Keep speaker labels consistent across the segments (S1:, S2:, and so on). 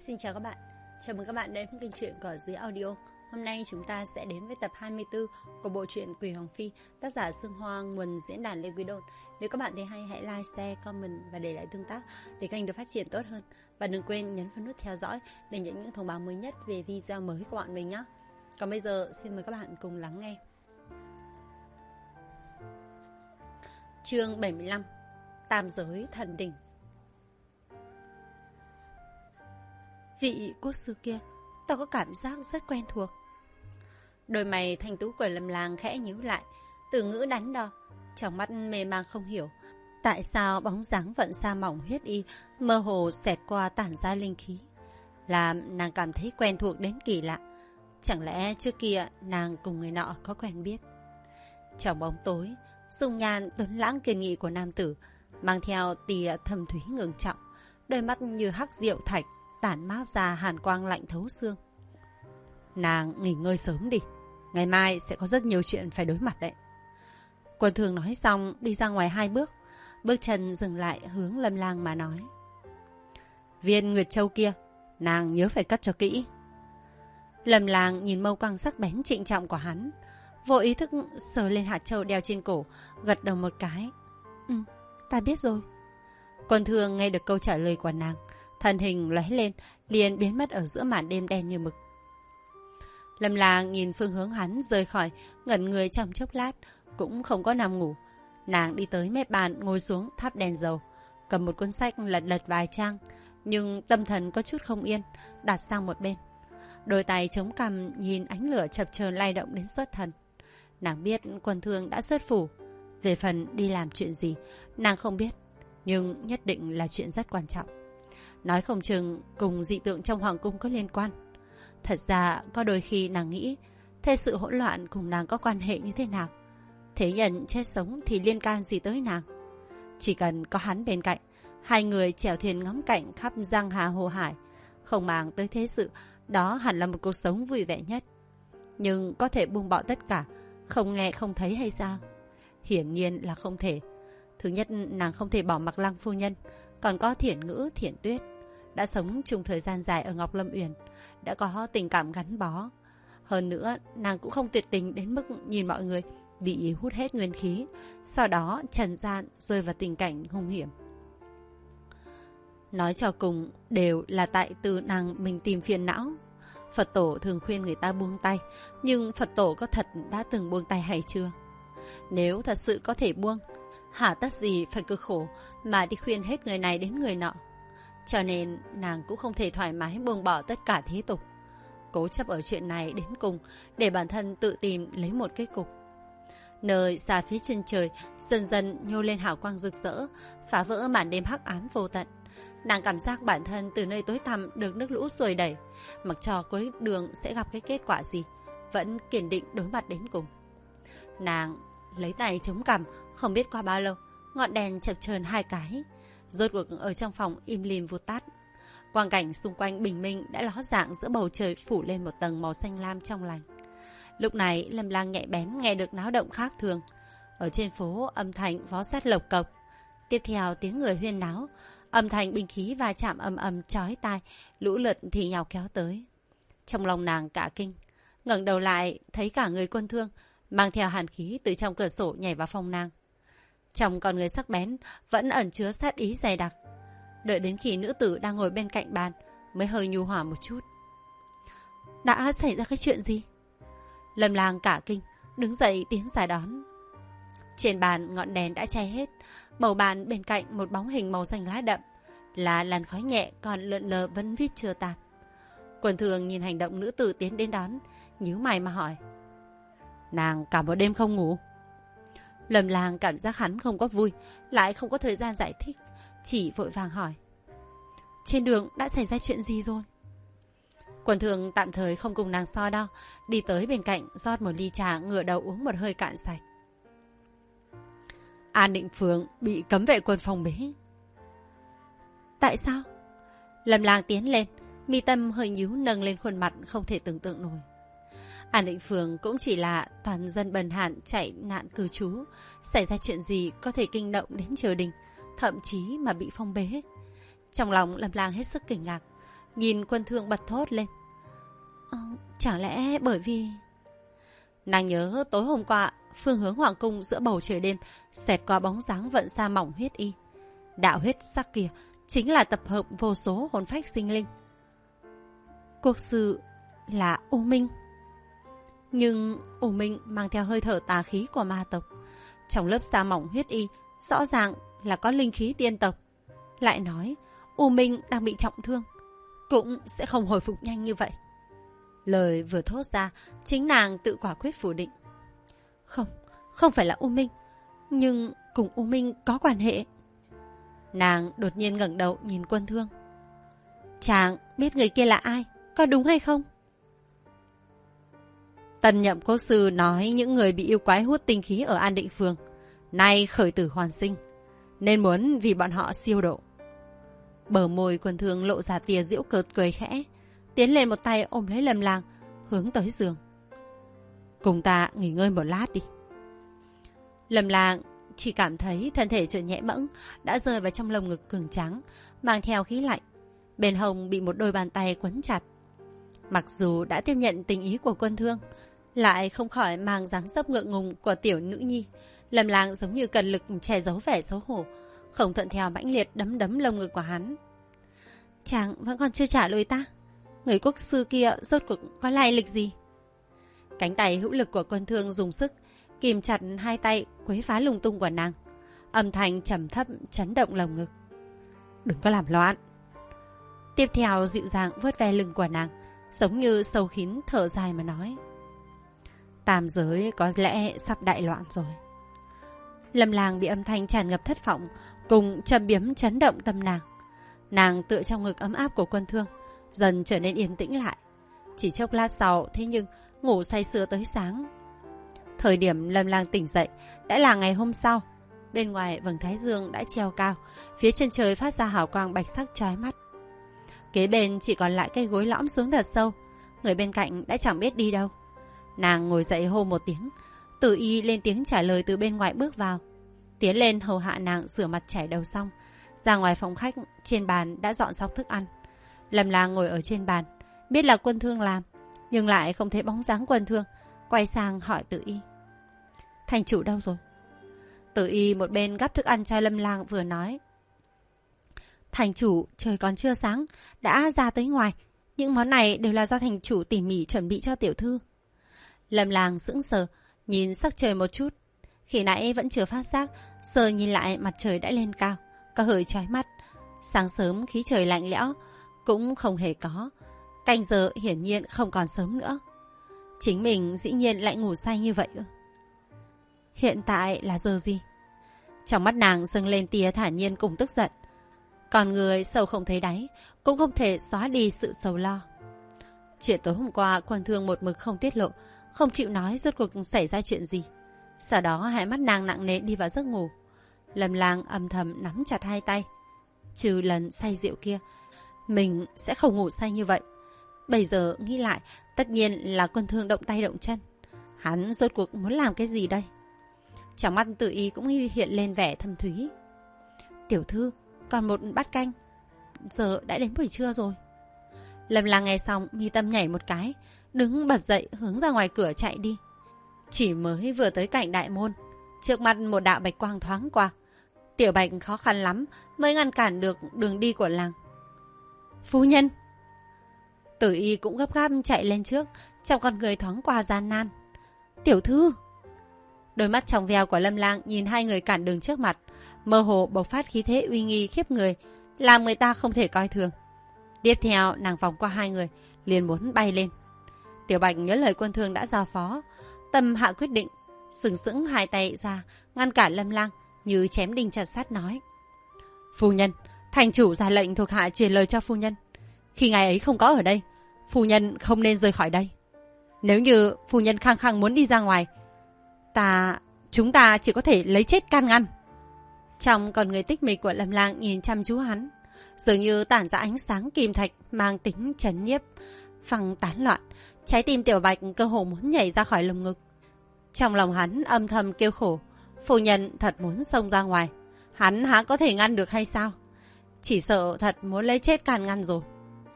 S1: Xin chào các bạn, chào mừng các bạn đến với kênh truyện Cỏ Dưới Audio. Hôm nay chúng ta sẽ đến với tập 24 của bộ truyện Quỷ Hoàng Phi, tác giả Sương Hoa, nguồn diễn đàn Lê Quý Đôn. Nếu các bạn thấy hay, hãy like, share, comment và để lại tương tác để kênh được phát triển tốt hơn. Và đừng quên nhấn vào nút theo dõi để nhận những thông báo mới nhất về video mới của bọn mình nhé. Còn bây giờ xin mời các bạn cùng lắng nghe. Chương 75: Tam giới thần đỉnh. Vị quốc sư kia, tao có cảm giác rất quen thuộc. Đôi mày thanh tú của Lâm Lang khẽ nhíu lại, từ ngữ đắn đo, trong mắt mê mang không hiểu tại sao bóng dáng vận sa mỏng huyết y mơ hồ xẹt qua tản ra linh khí, làm nàng cảm thấy quen thuộc đến kỳ lạ. Chẳng lẽ trước kia nàng cùng người nọ có quen biết? Trong bóng tối, dung nhan tuấn lãng kiên nghị của nam tử mang theo tia thâm thúy ngưng trọng, đôi mắt như hắc diệu thạch tản mát ra hàn quang lạnh thấu xương. Nàng nghỉ ngơi sớm đi, ngày mai sẽ có rất nhiều chuyện phải đối mặt đấy. Quân Thường nói xong đi ra ngoài 2 bước, bước chân dừng lại hướng Lâm Lang mà nói: Viên Nguyệt Châu kia, nàng nhớ phải cất cho kỹ. Lâm Lang nhìn mâu quang sắc bén trịnh trọng của hắn, vô ý thức sờ lên hạt châu đeo trên cổ, gật đầu một cái. Ta biết rồi. Quân Thường nghe được câu trả lời của nàng, thân hình lóe lên, liền biến mất ở giữa màn đêm đen như mực. Lâm Lang nhìn phương hướng hắn rời khỏi, ngẩn người trong chốc lát, cũng không có nằm ngủ. Nàng đi tới mép bàn, ngồi xuống thắp đèn dầu, cầm một cuốn sách lật lật vài trang, nhưng tâm thần có chút không yên, đặt sang một bên. Đôi tay chống cằm nhìn ánh lửa chập chờn lay động đến xuất thần. Nàng biết Quân Thương đã xuất phủ, về phần đi làm chuyện gì, nàng không biết, nhưng nhất định là chuyện rất quan trọng. Nói không chừng cùng dị tượng trong hoàng cung có liên quan. Thật ra có đôi khi nàng nghĩ, thế sự hỗn loạn cùng nàng có quan hệ như thế nào? Thế nhân chết sống thì liên can gì tới nàng? Chỉ cần có hắn bên cạnh, hai người chèo thuyền ngắm cảnh khắp giang hà hồ hải, không màng tới thế sự, đó hẳn là một cuộc sống vui vẻ nhất. Nhưng có thể buông bỏ tất cả, không nghe không thấy hay sao? Hiển nhiên là không thể. Thứ nhất, nàng không thể bỏ mặc Lăng phu nhân, còn có Thiển Ngữ, Thiển Tuyết, đã sống chung thời gian dài ở Ngọc Lâm Uyển, đã có tình cảm gắn bó. Hơn nữa, nàng cũng không tuyệt tình đến mức nhìn mọi người bị hút hết nguyên khí, sau đó trần gian rơi vào tình cảnh hung hiểm. Nói cho cùng, đều là tại từ nàng mình tìm phiền não. Phật tổ thường khuyên người ta buông tay, nhưng Phật tổ có thật đã từng buông tay hay chưa? Nếu thật sự có thể buông, hả tất gì phải cực khổ mà đi khuyên hết người này đến người nọ. Cho nên nàng cũng không thể thoải mái buông bỏ tất cả thế tục, cố chấp ở chuyện này đến cùng để bản thân tự tìm lấy một kết cục. Nơi xa phía chân trời dần dần nhô lên hào quang rực rỡ, phá vỡ màn đêm hắc ám vô tận. Nàng cảm giác bản thân từ nơi tối tăm được nước lũ xuôi đẩy, mặc cho cuối đường sẽ gặp cái kết quả gì, vẫn kiên định đối mặt đến cùng. Nàng lấy tay chống cằm, không biết qua bao lâu, ngọn đèn chập chờn 2 cái, rốt cuộc ở trong phòng im lìm vụt tắt. Quang cảnh xung quanh bình minh đã ló dạng giữa bầu trời phủ lên một tầng màu xanh lam trong lành. Lúc này Lâm Lang nhạy bén nghe được náo động khác thường. Ở trên phố âm thanh vó sắt lộc cộc, tiếp theo tiếng người huyên náo, âm thanh binh khí va chạm ầm ầm chói tai, lũ lượt thì nhào kéo tới. Trong lòng nàng cả kinh, ngẩng đầu lại thấy cả người Quân Thương mang theo hàn khí từ trong cửa sổ nhảy vào phòng nàng. Trong con người sắc bén vẫn ẩn chứa sát ý dày đặc. Đợi đến khi nữ tử đang ngồi bên cạnh bàn mới hơi nhu hòa một chút. Đã xảy ra cái chuyện gì? Lâm Lang cả kinh, đứng dậy tiến ra đón. Trên bàn ngọn đèn đã cháy hết, bầu bàn bên cạnh một bóng hình màu xanh lá đậm, là làn khói nhẹ còn lượn lờ vẫn vít chưa tàn. Quân Thường nhìn hành động nữ tử tiến đến đón, nhíu mày mà hỏi: Nàng cả một đêm không ngủ? Lâm Lang cảm giác hắn không có vui, lại không có thời gian giải thích, chỉ vội vàng hỏi: Trên đường đã xảy ra chuyện gì rồi? Quân Thường tạm thời không cùng nàng so đo, đi tới bên cạnh rót một ly trà, ngửa đầu uống một hơi cạn sạch. An Định Phường bị cấm vệ quân phòng bế. Tại sao? Lâm Lang tiến lên, mi tâm hơi nhíu nâng lên khuôn mặt không thể tưởng tượng nổi. An Định Phường cũng chỉ là toàn dân bần hạn chạy nạn cư trú, xảy ra chuyện gì có thể kinh động đến triều đình, thậm chí mà bị phong bế. Trong lòng Lâm Lang hết sức kinh ngạc, nhìn Quân Thương bật thốt lên. Chẳng lẽ bởi vì... Nàng nhớ tối hôm qua, phương hướng hoàng cung giữa bầu trời đêm xẹt qua bóng dáng vận sa mỏng huyết y. Đạo huyết sắc kia chính là tập hợp vô số hồn phách sinh linh. Quốc sư là U Minh. Nhưng U Minh mang theo hơi thở tà khí của ma tộc. Trong lớp sa mỏng huyết y rõ ràng là có linh khí tiên tộc. Lại nói U Minh đang bị trọng thương, cũng sẽ không hồi phục nhanh như vậy. Lời vừa thốt ra, chính nàng tự quả quyết phủ định. Không phải là U Minh, nhưng cùng U Minh có quan hệ. Nàng đột nhiên ngẩng đầu nhìn Quân Thương. Chàng biết người kia là ai, có đúng hay không? Tân nhậm quốc sư nói những người bị yêu quái hút tinh khí ở An Định Phường nay khởi tử hoàn sinh, nên muốn vì bọn họ siêu độ. Bờ môi Quân Thương lộ ra tia giễu cợt cười khẽ, tiến lên một tay ôm lấy Lâm Lang, hướng tới giường. Cùng ta nghỉ ngơi một lát đi. Lâm Lang chỉ cảm thấy thân thể trở nhẹ bẫng, đã rơi vào trong lồng ngực cường tráng, mang theo khí lạnh. Bên hông bị một đôi bàn tay quấn chặt. Mặc dù đã tiếp nhận tình ý của Quân Thương, lại không khỏi mang dáng dấp ngượng ngùng của tiểu nữ nhi. Lâm Lang giống như cần lực che giấu vẻ xấu hổ, không thuận theo mãnh liệt đấm lồng ngực của hắn. Chàng vẫn còn chưa trả lời ta. Người quốc sư kia rốt cuộc có lai lịch gì? Cánh tay hữu lực của Quân Thương dùng sức kìm chặt hai tay quấy phá lung tung của nàng. Âm thanh trầm thấp chấn động lồng ngực. Đừng có làm loạn. Tiếp theo dịu dàng vuốt ve lưng của nàng, giống như sâu kín thở dài mà nói. Tam giới có lẽ sắp đại loạn rồi. Lâm Lang bị âm thanh tràn ngập thất vọng cùng trầm biếm chấn động tâm nàng. Nàng tựa trong ngực ấm áp của Quân Thương, dần trở nên yên tĩnh lại. Chỉ chốc lát sau, thế nhưng ngủ say sưa tới sáng. Thời điểm Lâm Lang tỉnh dậy đã là ngày hôm sau. Bên ngoài vầng thái dương đã treo cao, phía chân trời phát ra hào quang bạch sắc chói mắt. Kế bên chỉ còn lại cây gối lõm xuống thật sâu. Người bên cạnh đã chẳng biết đi đâu. Nàng ngồi dậy hô một tiếng. Tử Y lên tiếng trả lời từ bên ngoài bước vào, tiến lên hầu hạ nàng rửa mặt chải đầu xong. Ra ngoài phòng khách, trên bàn đã dọn xong thức ăn. Lâm Lang ngồi ở trên bàn, biết là Quân Thương làm, nhưng lại không thấy bóng dáng Quân Thương. Quay sang hỏi Tử Y. Thành chủ đâu rồi? Tử Y một bên gắp thức ăn cho Lâm Lang vừa nói. Thành chủ trời còn chưa sáng đã ra tới ngoài. Những món này đều là do thành chủ tỉ mỉ chuẩn bị cho tiểu thư. Lâm Lang sững sờ, nhìn sắc trời một chút. Khi nãy vẫn chưa phát giác, giờ nhìn lại mặt trời đã lên cao, có hơi chói mắt. Sáng sớm khí trời lạnh lẽo cũng không hề có. Canh giờ hiển nhiên không còn sớm nữa. Chính mình dĩ nhiên lại ngủ say như vậy. Hiện tại là giờ gì? Trong mắt nàng dâng lên tia thản nhiên cùng tức giận. Còn người sâu không thấy đáy, cũng không thể xóa đi sự sầu lo. Chuyện tối hôm qua Quân Thương một mực không tiết lộ, không chịu nói rốt cuộc xảy ra chuyện gì. Sau đó hai mắt nàng nặng nề đi vào giấc ngủ. Lâm Lang âm thầm nắm chặt hai tay. Trừ lần say rượu kia, mình sẽ không ngủ say như vậy. Bây giờ nghĩ lại, tất nhiên là Quân Thương động tay động chân. Hắn rốt cuộc muốn làm cái gì đây? Trong mắt Tử Y cũng hiện lên vẻ thâm thúy. Tiểu thư, còn một bát canh. Giờ đã đến buổi trưa rồi. Lâm Lang nghe xong mi tâm nhảy một cái, đứng bật dậy hướng ra ngoài cửa chạy đi. Chỉ mới vừa tới cạnh đại môn, trước mặt một đạo bạch quang thoáng qua. Tiểu Bạch khó khăn lắm mới ngăn cản được đường đi của làng. Phu nhân! Tử Y cũng gấp gáp chạy lên trước, trong con người thoáng qua gian nan. Tiểu thư! Đôi mắt trong veo của Lâm Lang nhìn hai người cản đường trước mặt, mơ hồ bộc phát khí thế uy nghi khiếp người, làm người ta không thể coi thường. Tiếp theo nàng vòng qua hai người, liền muốn bay lên. Tiểu Bạch nhớ lời Quân Thương đã giao phó, tâm hạ quyết định, sừng sững hai tay ra ngăn cản Lâm Lang, như chém đinh chặt sắt nói. Phu nhân, thành chủ ra lệnh thuộc hạ truyền lời cho phu nhân. Khi ngài ấy không có ở đây, phu nhân không nên rời khỏi đây. Nếu như phu nhân khăng khăng muốn đi ra ngoài, chúng ta chỉ có thể lấy chết can ngăn. Trong con người tích mịch của Lâm Lang nhìn chăm chú hắn, dường như tản ra ánh sáng kim thạch mang tính trấn nhiếp, phăng tán loạn. Trái tim Tiểu Bạch cơ hồ muốn nhảy ra khỏi lồng ngực. Trong lòng hắn âm thầm kêu khổ, phu nhân thật muốn xông ra ngoài, hắn há có thể ngăn được hay sao? Chỉ sợ thật muốn lấy chết can ngăn rồi.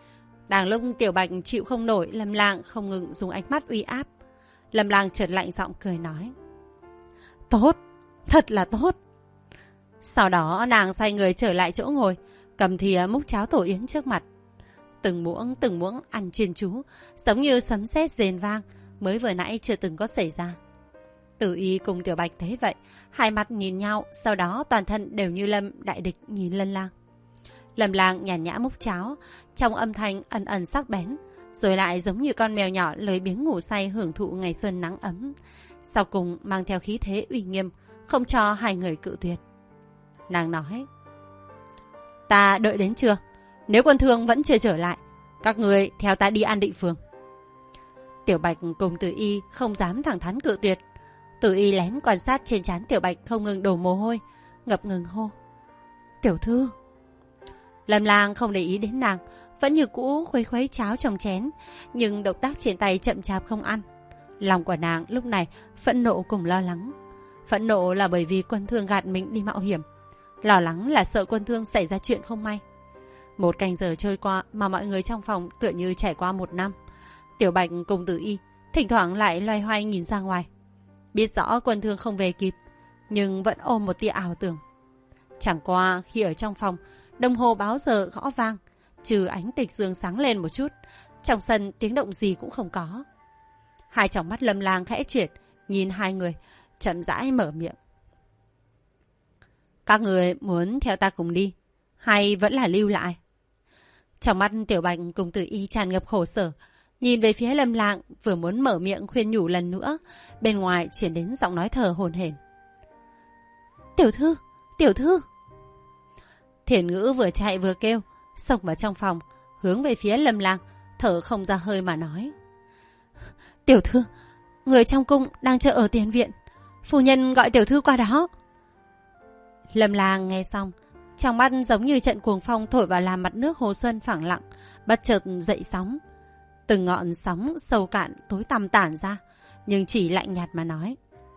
S1: Đang lúc Tiểu Bạch chịu không nổi, Lâm Lang không ngừng dùng ánh mắt uy áp. Lâm Lang chợt lạnh giọng cười nói: Tốt, thật là tốt. Sau đó nàng xoay người trở lại chỗ ngồi, cầm thìa múc cháo tổ yến trước mặt. Từng muỗng ăn chuyên chú, giống như sấm sét rền vang, mới vừa nãy chưa từng có xảy ra. Tử Y cùng Tiểu Bạch thấy vậy, hai mặt nhìn nhau, sau đó toàn thân đều như lâm đại địch nhìn Lâm Lang. Lâm Lang nhàn nhã múc cháo, trong âm thanh ẩn ẩn sắc bén, rồi lại giống như con mèo nhỏ lười biếng ngủ say hưởng thụ ngày xuân nắng ấm. Sau cùng mang theo khí thế uy nghiêm, không cho hai người cự tuyệt. Nàng nói: Ta đợi đến trưa, nếu Quân Thương vẫn chưa trở lại, các người theo ta đi An Định Phường. Tiểu Bạch cùng Tử Y không dám thẳng thắn cự tuyệt. Tử Y lén quan sát trên trán Tiểu Bạch không ngừng đổ mồ hôi, ngập ngừng hô: Tiểu thư. Lâm Lang không để ý đến nàng, vẫn như cũ khuấy khuấy cháo trong chén, nhưng động tác trên tay chậm chạp không ăn. Lòng của nàng lúc này phẫn nộ cùng lo lắng. Phẫn nộ là bởi vì Quân Thương gạt mình đi mạo hiểm, lo lắng là sợ Quân Thương xảy ra chuyện không may. 1 canh giờ trôi qua mà mọi người trong phòng tựa như trải qua 1 năm. Tiểu Bạch cùng Tử Y thỉnh thoảng lại loay hoay nhìn ra ngoài, biết rõ Quân Thương không về kịp, nhưng vẫn ôm một tia ảo tưởng. Chẳng qua khi ở trong phòng, đồng hồ báo giờ gõ vang, trừ ánh tịch dương sáng lên một chút, trong sân tiếng động gì cũng không có. Hai tròng mắt Lâm Lang khẽ chuyển, nhìn hai người, chậm rãi mở miệng: Các người muốn theo ta cùng đi, hay vẫn là lưu lại? Trong mắt Tiểu Bạch cùng Tử Y tràn ngập khổ sở, nhìn về phía Lâm Lang, vừa muốn mở miệng khuyên nhủ lần nữa, bên ngoài chuyển đến giọng nói thở hổn hển: Tiểu thư, tiểu thư. Thiển Ngữ vừa chạy vừa kêu, xông vào trong phòng, hướng về phía Lâm Lang, thở không ra hơi mà nói: Tiểu thư, người trong cung đang chờ ở tiền viện, phu nhân gọi tiểu thư qua đó. Lâm Lang nghe xong, trong mắt giống như trận cuồng phong thổi vào làm mặt nước hồ xuân phẳng lặng, bất chợt dậy sóng. Từng ngọn sóng sâu cạn tối tăm tản ra, nhưng chỉ lạnh nhạt mà nói: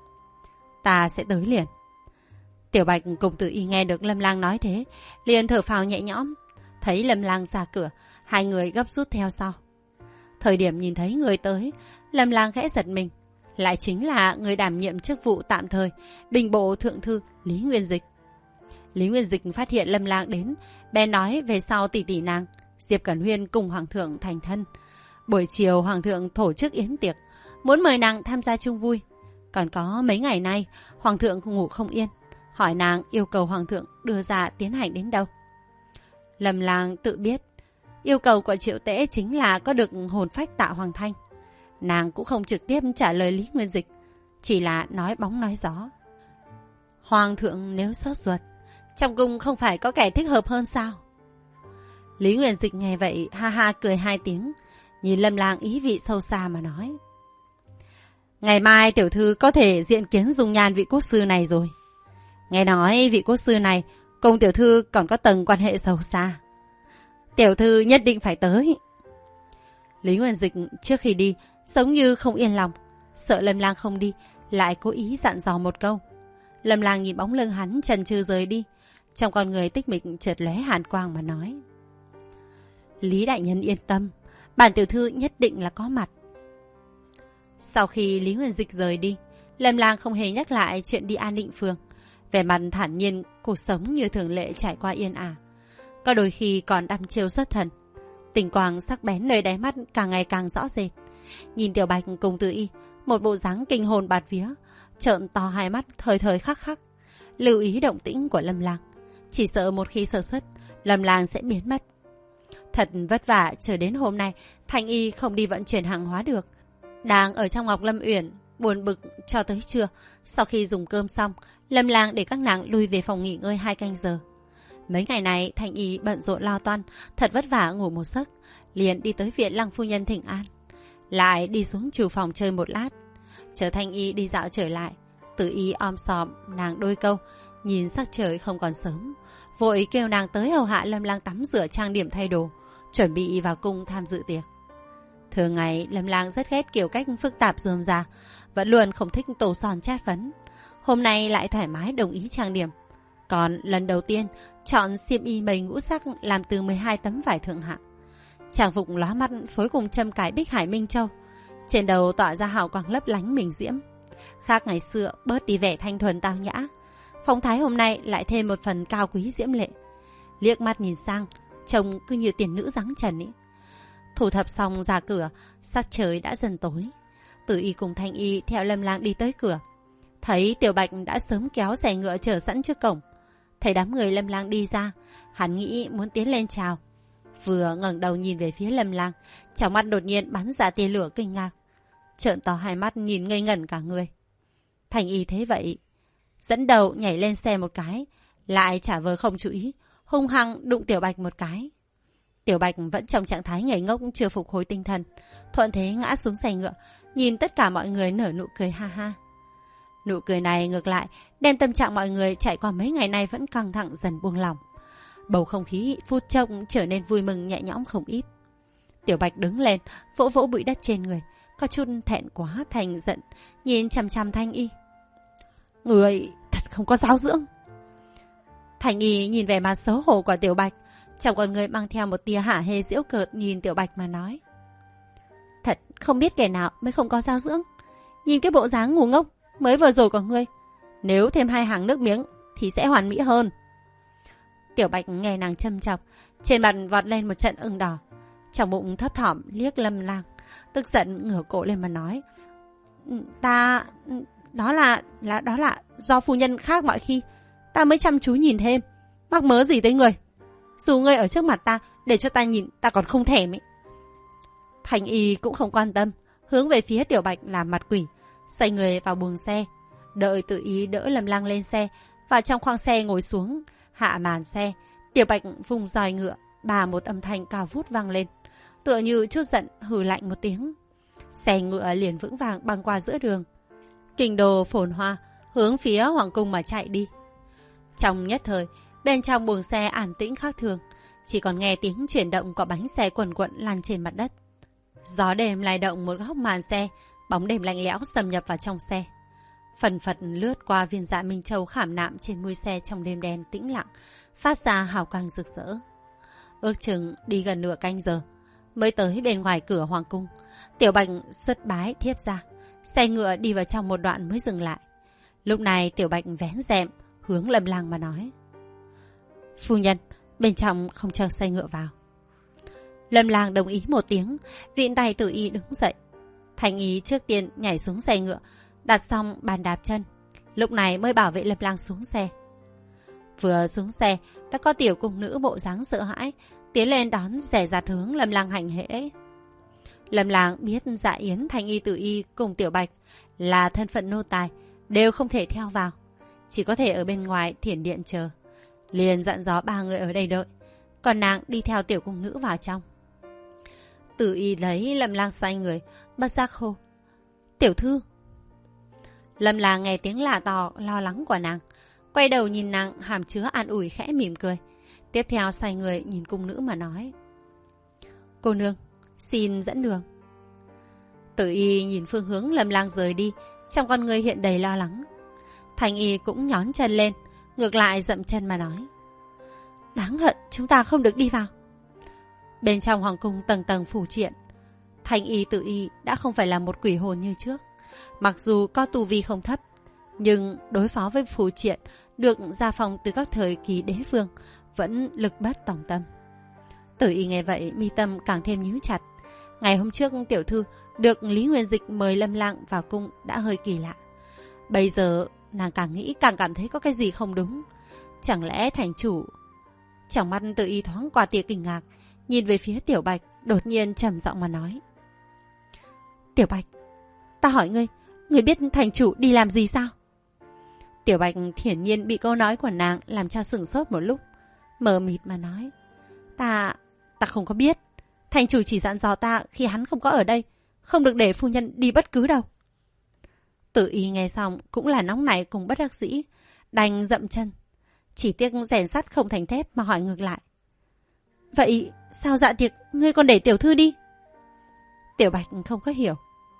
S1: Ta sẽ tới liền. Tiểu Bạch cùng Tử Y nghe được Lâm Lang nói thế, liền thở phào nhẹ nhõm. Thấy Lâm Lang ra cửa, hai người gấp rút theo sau. Thời điểm nhìn thấy người tới, Lâm Lang khẽ giật mình, lại chính là người đảm nhiệm chức vụ tạm thời Bình Bộ Thượng thư Lý Nguyên Dịch. Lý Nguyên Dịch phát hiện Lâm Lang đến, bèn nói về sau tỷ tỷ nàng Diệp Cẩn Huyên cùng Hoàng thượng thành thân. Buổi chiều Hoàng thượng tổ chức yến tiệc, muốn mời nàng tham gia chung vui. Còn có mấy ngày nay Hoàng thượng ngủ không yên, hỏi nàng yêu cầu Hoàng thượng đưa ra tiến hành đến đâu. Lâm Lang tự biết yêu cầu của Triệu Tễ chính là có được hồn phách Tạ Hoàng Thanh. Nàng cũng không trực tiếp trả lời Lý Nguyên Dịch, chỉ là nói bóng nói gió. Hoàng thượng nếu sốt ruột, trong cung không phải có kẻ thích hợp hơn sao? Lý Nguyên Dịch nghe vậy ha ha cười 2 tiếng, nhìn Lâm Lang ý vị sâu xa mà nói: Ngày mai tiểu thư có thể diện kiến dung nhan vị quốc sư này rồi. Nghe nói vị quốc sư này cùng tiểu thư còn có tầng quan hệ sâu xa. Tiểu thư nhất định phải tới. Lý Nguyên Dịch trước khi đi giống như không yên lòng, sợ Lâm Lang không đi, lại cố ý dặn dò một câu. Lâm Lang nhìn bóng lưng hắn chần chừ rời đi, trong con người tích mịch chợt lóe hàn quang mà nói: Lý đại nhân yên tâm, bản tiểu thư nhất định là có mặt. Sau khi Lý Nguyên Dịch rời đi, Lâm Lang không hề nhắc lại chuyện đi An Định Phường, vẻ mặt thản nhiên, cuộc sống như thường lệ trải qua yên ả. Có đôi khi còn đăm chiêu xuất thần, tình quang sắc bén nơi đáy mắt càng ngày càng rõ rệt. Nhìn Tiểu Bạch cùng Tử Y, một bộ dáng kinh hồn bạt vía, trợn to hai mắt thời thời khắc khắc, lưu ý động tĩnh của Lâm Lang, chỉ sợ một khi sơ suất, Lâm Lang sẽ biến mất. Thật vất vả chờ đến hôm nay, Thanh Y không đi vận chuyển hàng hóa được, đang ở trong Ngọc Lâm Uyển buồn bực cho tới trưa. Sau khi dùng cơm xong, Lâm Lang để các nàng lui về phòng nghỉ ngơi 2 canh giờ. Mấy ngày này Thanh Y bận rộn lo toan, thật vất vả ngủ một giấc, liền đi tới viện Lăng phu nhân thỉnh an, lại đi xuống trù phòng chơi một lát. Chờ Thanh Y đi dạo trở lại, Tử Y om sòm nàng đôi câu, nhìn sắc trời không còn sớm, vội kêu nàng tới hầu hạ Lâm Lang tắm rửa trang điểm thay đồ, chuẩn bị vào cung tham dự tiệc. Thường ngày Lâm Lang rất ghét kiểu cách phức tạp rườm rà, vẫn luôn không thích tô son chát phấn. Hôm nay lại thoải mái đồng ý trang điểm, còn lần đầu tiên chọn xiêm y mây ngũ sắc làm từ 12 tấm vải thượng hạng. Trang phục lóa mắt phối cùng châm cài Bích Hải Minh Châu, trên đầu tỏa ra hào quang lấp lánh minh diễm. Khác ngày xưa bớt đi vẻ thanh thuần tao nhã, phong thái hôm nay lại thêm một phần cao quý diễm lệ. Liếc mắt nhìn sang, trông cứ như tiền nữ dáng trần ấy. Thu thập xong ra cửa, sắc trời đã dần tối. Tử Y cùng Thanh Y theo Lâm Lang đi tới cửa, thấy Tiểu Bạch đã sớm kéo xe ngựa chờ sẵn trước cổng. Thấy đám người Lâm Lang đi ra, hắn nghĩ muốn tiến lên chào. Vừa ngẩng đầu nhìn về phía Lâm Lang, trong mắt đột nhiên bắn ra tia lửa kinh ngạc, trợn to hai mắt nhìn ngây ngẩn cả người. Thanh Y thế vậy, dẫn đầu nhảy lên xe một cái, lại chả vờ không chú ý, hung hăng đụng Tiểu Bạch một cái. Tiểu Bạch vẫn trong trạng thái ngây ngốc chưa phục hồi tinh thần, thuận thế ngã xuống xe ngựa, nhìn tất cả mọi người nở nụ cười ha ha. Nụ cười này ngược lại đem tâm trạng mọi người trải qua mấy ngày nay vẫn căng thẳng dần buông lỏng. Bầu không khí phút chốc trở nên vui mừng nhẹ nhõm không ít. Tiểu Bạch đứng lên, vỗ vỗ bụi đất trên người, có chút thẹn quá thành giận, nhìn chằm chằm Thanh Y. Người thật không có giáo dưỡng. Thanh Y nhìn vẻ mặt xấu hổ của Tiểu Bạch, trong con người mang theo một tia hả hê giễu cợt nhìn Tiểu Bạch mà nói. Thật không biết kẻ nào mới không có giáo dưỡng. Nhìn cái bộ dáng ngu ngốc mới vừa rồi của ngươi, nếu thêm 2 hàng nước miếng thì sẽ hoàn mỹ hơn. Tiểu Bạch nghe nàng châm chọc, trên mặt vọt lên một trận ửng đỏ, trong bụng thấp thỏm liếc Lâm Lang, tức giận ngửa cổ lên mà nói. Đó là do phu nhân khác mọi khi, ta mới chăm chú nhìn thêm, mắc mớ gì tới người. Dù ngươi ở trước mặt ta, để cho ta nhìn, ta còn không thèm ấy. Thanh Y cũng không quan tâm, hướng về phía Tiểu Bạch làm mặt quỷ, xoay người vào buồng xe, đợi Tử Y đỡ Lâm Lang lên xe, vào trong khoang xe ngồi xuống, hạ màn xe. Tiểu Bạch vùng roi ngựa, bà một âm thanh cao vút vang lên, tựa như chút giận hừ lạnh một tiếng. Xe ngựa liền vững vàng băng qua giữa đường, kinh đô phồn hoa, hướng phía hoàng cung mà chạy đi. Trong nhất thời, bên trong buồng xe an tĩnh khác thường, chỉ còn nghe tiếng chuyển động của bánh xe quần quận lan trên mặt đất. Gió đêm lay động một góc màn xe, bóng đêm lạnh lẽo xâm nhập vào trong xe. Phần phật lướt qua viên dạ Minh Châu khảm nạm trên mui xe trong đêm đen tĩnh lặng, phát ra hào quang rực rỡ. Ước chừng đi gần nửa canh giờ, mới tới bên ngoài cửa hoàng cung. Tiểu Bạch xuất bái thiếp ra, xe ngựa đi vào trong một đoạn mới dừng lại. Lúc này Tiểu Bạch vén rèm, hướng Lâm Lang mà nói. Phu nhân, bên trong không cho xe ngựa vào. Lâm Lang đồng ý một tiếng, vịn tay Tử Y đứng dậy. Thanh Y trước tiên nhảy xuống xe ngựa, đặt xong bàn đạp chân, lúc này mới bảo vệ Lâm Lang xuống xe. Vừa xuống xe, đã có tiểu cung nữ bộ dáng sợ hãi tiến lên đón, rẻ rạt hướng Lâm Lang hành lễ. Lâm Lang biết Dạ Yến, Thanh Y, Tử Y cùng Tiểu Bạch là thân phận nô tài, đều không thể theo vào, chỉ có thể ở bên ngoài thiền điện chờ. Liền dặn dò 3 người ở đây đợi, còn nàng đi theo tiểu cung nữ vào trong. Tử Y lấy Lâm Lang xoay người, bất giác hô. Tiểu thư. Lâm Lang nghe tiếng lạ to lo lắng của nàng, quay đầu nhìn nàng, hàm chứa an ủi khẽ mỉm cười. Tiếp theo xoay người nhìn cung nữ mà nói. Cô nương, xin dẫn đường. Tử Y nhìn phương hướng Lâm Lang rời đi, trong con người hiện đầy lo lắng. Thanh Y cũng nhón chân lên, ngược lại dậm chân mà nói. Đáng hận chúng ta không được đi vào. Bên trong hoàng cung tầng tầng phủ triện, Thanh Y, Tử Y đã không phải là một quỷ hồn như trước. Mặc dù có tu vi không thấp, nhưng đối phó với phủ triện được gia phong từ các thời kỳ đế vương vẫn lực bất tòng tâm. Tử Y nghe vậy mi tâm càng thêm nhíu chặt. Ngày hôm trước tiểu thư được Lý Nguyên Dịch mời Lâm Lang vào cung đã hơi kỳ lạ. Bây giờ nàng càng nghĩ càng cảm thấy có cái gì không đúng. Chẳng lẽ thành chủ... Trong mắt Tử Y thoáng qua tia kinh ngạc, nhìn về phía Tiểu Bạch, đột nhiên trầm giọng mà nói. Tiểu Bạch, ta hỏi ngươi biết thành chủ đi làm gì sao? Tiểu Bạch hiển nhiên bị câu nói của nàng làm cho sửng sốt một lúc, mờ mịt mà nói. Ta không có biết. Thành chủ chỉ dặn dò ta khi hắn không có ở đây, không được để phu nhân đi bất cứ đâu. Tử Y nghe xong cũng là nóng nảy cùng bất đắc dĩ, đành dậm chân. Chỉ tiếc rèn sắt không thành thép mà hỏi ngược lại. Vậy sao dạ tiệc ngươi còn để tiểu thư đi? Tiểu Bạch không có hiểu.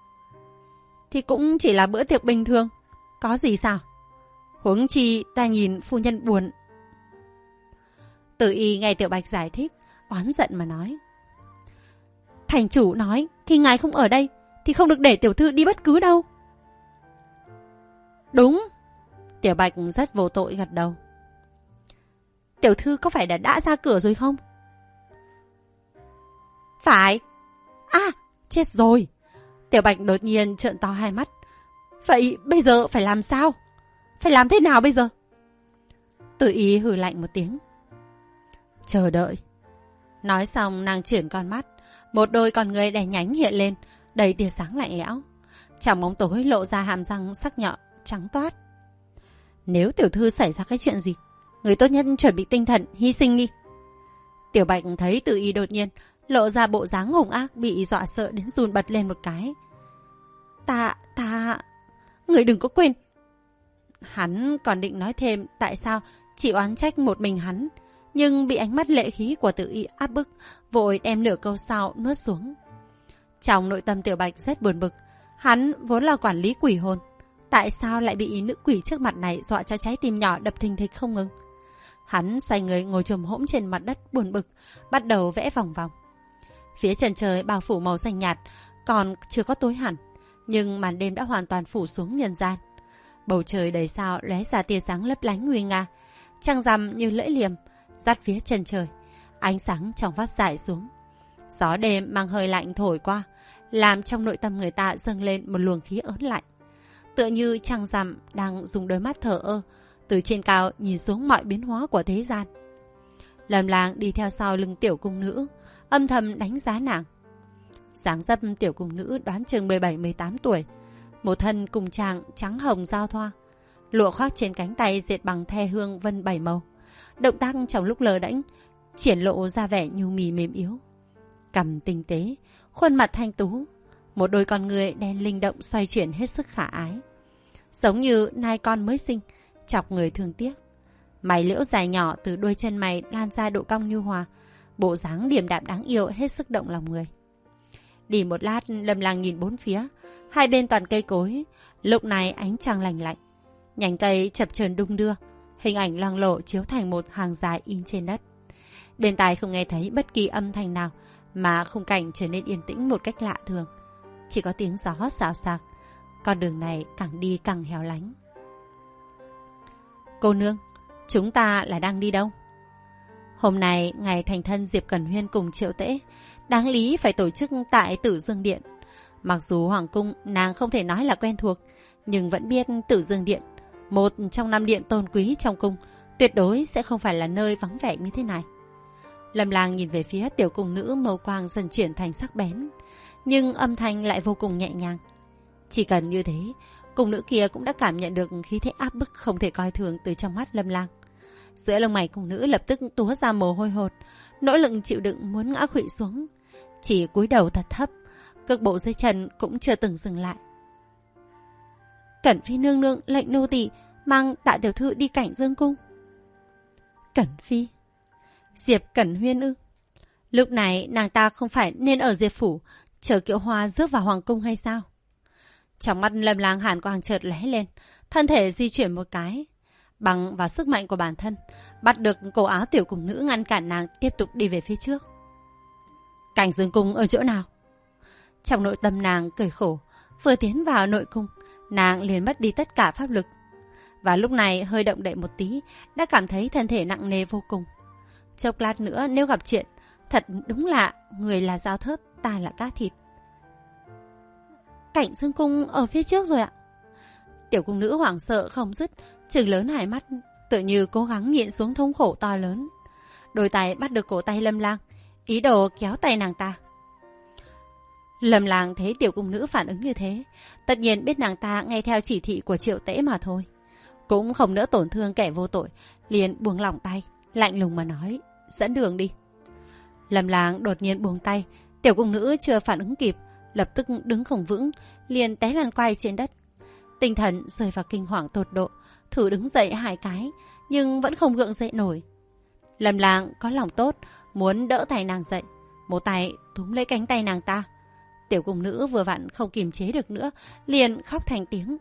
S1: Thì cũng chỉ là bữa tiệc bình thường, có gì sao? Huống chi ta nhìn phu nhân buồn. Tử Y nghe Tiểu Bạch giải thích, oán giận mà nói. Thành chủ nói khi ngài không ở đây thì không được để tiểu thư đi bất cứ đâu. Đúng. Tiểu Bạch rất vô tội gật đầu. Tiểu thư có phải đã ra cửa rồi không? Phải. À, chết rồi. Tiểu Bạch đột nhiên trợn to hai mắt. Vậy bây giờ phải làm sao? Phải làm thế nào bây giờ? Tử Y hừ lạnh một tiếng. Chờ đợi. Nói xong nàng chuyển con mắt. Một đôi con người đen nhánh hiện lên, đầy tia sáng lạnh lẽo. Trong bóng tối lộ ra hàm răng sắc nhọn, trắng toát. Nếu tiểu thư xảy ra cái chuyện gì, người tốt nhất chuẩn bị tinh thần, hy sinh đi. Tiểu Bạch thấy Tử Y đột nhiên lộ ra bộ dáng hung ác, bị dọa sợ đến run bật lên một cái. Ta... Người đừng có quên. Hắn còn định nói thêm tại sao chỉ oán trách một mình hắn, nhưng bị ánh mắt lệ khí của Tử Y áp bức, vội đem nửa câu sau nuốt xuống. Trong nội tâm Tiểu Bạch rất buồn bực. Hắn vốn là quản lý quỷ hồn, tại sao lại bị nữ quỷ trước mặt này dọa cho trái tim nhỏ đập thình thịch không ngừng. Hắn xoay người ngồi chồm hỗn trên mặt đất buồn bực, bắt đầu vẽ vòng vòng. Phía chân trời bao phủ màu xanh nhạt, còn chưa có tối hẳn, nhưng màn đêm đã hoàn toàn phủ xuống nhân gian. Bầu trời đầy sao lóe ra tia sáng lấp lánh nguy nga, trăng rằm như lưỡi liềm dắt phía chân trời, ánh sáng trong vắt rải xuống. Gió đêm mang hơi lạnh thổi qua, làm trong nội tâm người ta dâng lên một luồng khí ớn lạnh. Tựa như trăng rằm đang dùng đôi mắt thờ ơ từ trên cao nhìn xuống mọi biến hóa của thế gian. Lâm Lang đi theo sau lưng tiểu cung nữ, âm thầm đánh giá nàng. Dáng dấp tiểu cung nữ đoán chừng 17-18 tuổi, một thân cùng trang trắng hồng giao thoa, lụa khoác trên cánh tay dệt bằng the hương vân 7 màu. Động tác trong lúc lờ đễnh triển lộ ra vẻ nhu mì mềm yếu, cằm tinh tế, khuôn mặt thanh tú, một đôi con người đen linh động xoay chuyển hết sức khả ái, giống như nai con mới sinh, chọc người thương tiếc. Mày liễu dài nhỏ từ đuôi chân mày lan ra độ cong nhu hòa, bộ dáng điềm đạm đáng yêu hết sức động lòng người. Đi một lát, Lâm Lang nhìn bốn phía, hai bên toàn cây cối, lúc này ánh trăng lành lạnh, nhành cây chập chờn đung đưa, hình ảnh loang lổ chiếu thành một hàng dài in trên đất. Bên tai không nghe thấy bất kỳ âm thanh nào, mà khung cảnh trở nên yên tĩnh một cách lạ thường. Chỉ có tiếng gió xào xạc. Con đường này càng đi càng hẻo lánh. Cô nương, chúng ta là đang đi đâu? Hôm nay ngày thành thân Diệp Cẩn Huyên cùng Triệu Tễ đáng lý phải tổ chức tại Tử Dương Điện. Mặc dù Hoàng cung nàng không thể nói là quen thuộc, nhưng vẫn biết Tử Dương Điện, một trong 5 điện tôn quý trong cung, tuyệt đối sẽ không phải là nơi vắng vẻ như thế này. Lâm Lang nhìn về phía tiểu cung nữ, màu quang dần chuyển thành sắc bén, nhưng âm thanh lại vô cùng nhẹ nhàng. Chỉ cần như thế, cung nữ kia cũng đã cảm nhận được khí thế áp bức không thể coi thường từ trong mắt Lâm Lang. Giữa lông mày cung nữ lập tức túa ra mồ hôi hột, nỗ lực chịu đựng muốn ngã khuỵu xuống, chỉ cúi đầu thật thấp, cước bộ dưới chân cũng chưa từng dừng lại. Cẩn Phi nương nương lệnh nô tỳ mang đại tiểu thư đi Cảnh Dương cung. Cẩn Phi? Diệp Cẩn Huyên ư? Lúc này nàng ta không phải nên ở Diệp phủ chờ Kiệu Hoa rước vào hoàng cung hay sao? Trong mắt Lâm Lang hàn quang chợt lóe lên, thân thể di chuyển một cái, bằng vào sức mạnh của bản thân, bắt được cổ áo tiểu cung nữ, ngăn cản nàng tiếp tục đi về phía trước. Cảnh Dương cung ở chỗ nào? Trong nội tâm nàng cười khổ, vừa tiến vào nội cung, nàng liền mất đi tất cả pháp lực. Và lúc này hơi động đậy một tí, đã cảm thấy thân thể nặng nề vô cùng. Chốc lát nữa nếu gặp chuyện, thật đúng là người là dao thớt, ta là cá thịt. Cảnh Dương cung ở phía trước rồi ạ. Tiểu cung nữ hoảng sợ không dứt, trừng lớn hai mắt, tự như cố gắng nhịn xuống thống khổ to lớn. Đôi tay bắt được cổ tay Lâm Lang, ý đồ kéo tay nàng ta. Lâm Lang thấy tiểu cung nữ phản ứng như thế, tất nhiên biết nàng ta nghe theo chỉ thị của Triệu Tễ mà thôi, cũng không nỡ tổn thương kẻ vô tội, liền buông lỏng tay, lạnh lùng mà nói, dẫn đường đi. Lâm Lang đột nhiên buông tay, tiểu cung nữ chưa phản ứng kịp, lập tức đứng không vững, liền té lăn quay trên đất. Tinh thần rơi vào kinh hoàng tột độ, thử đứng dậy 2 cái, nhưng vẫn không gượng dậy nổi. Lâm Lang có lòng tốt, muốn đỡ tay nàng dậy, một tay túm lấy cánh tay nàng ta. Tiểu cung nữ vừa vặn không kiềm chế được nữa, liền khóc thành tiếng.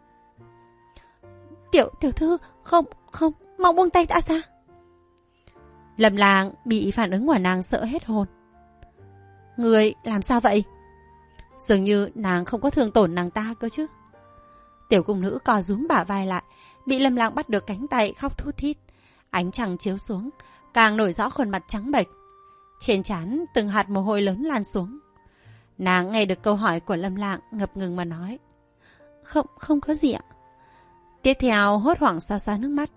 S1: Tiểu thư, không, mau buông tay ta ra. Lâm Lang bị phản ứng của nàng sợ hết hồn. Người làm sao vậy? Dường như nàng không có thương tổn nàng ta cơ chứ. Tiểu cung nữ co rúm bả vai lại, bị Lâm Lang bắt được cánh tay khóc thút thít. Ánh trăng chiếu xuống, càng nổi rõ khuôn mặt trắng bệch. Trên trán từng hạt mồ hôi lớn lan xuống. Nàng nghe được câu hỏi của Lâm Lang, ngập ngừng mà nói: Không có gì ạ. Tiếp theo hốt hoảng xoa xoa nước mắt.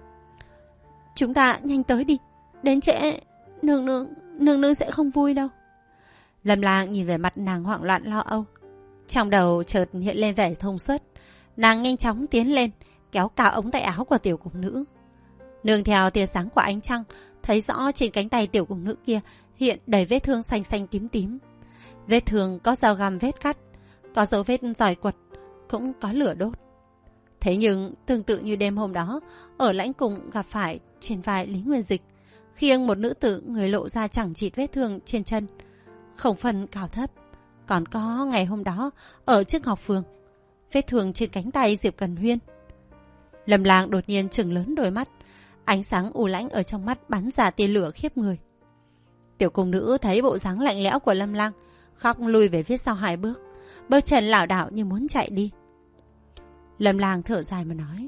S1: Chúng ta nhanh tới đi, đến trễ nương sẽ không vui đâu. Lâm Lang nhìn về mặt nàng hoảng loạn lo âu, trong đầu chợt hiện lên vẻ thông suốt. Nàng nhanh chóng tiến lên, kéo cao ống tay áo của tiểu cung nữ. Nương theo tia sáng của ánh trăng, thấy rõ trên cánh tay tiểu cung nữ kia hiện đầy vết thương xanh xanh tím tím. Vết thương có dao găm vết cắt, có dấu vết roi quật, cũng có lửa đốt. Thế nhưng tương tự như đêm hôm đó, ở lãnh cung gặp phải trên vai Lý Nguyên Dịch, khiêng một nữ tử người lộ ra chẳng chịt vết thương trên chân, không phân cao thấp. Còn có ngày hôm đó ở trước Ngọc Phường, vết thương trên cánh tay Diệp Cần Huyên. Lâm Lang đột nhiên trừng lớn đôi mắt, ánh sáng u lãnh ở trong mắt bắn ra tia lửa khiếp người. Tiểu cung nữ thấy bộ dáng lạnh lẽo của Lâm Lang, khóc lùi về phía sau 2 bước, bước chân lảo đảo như muốn chạy đi. Lâm Lang thở dài mà nói: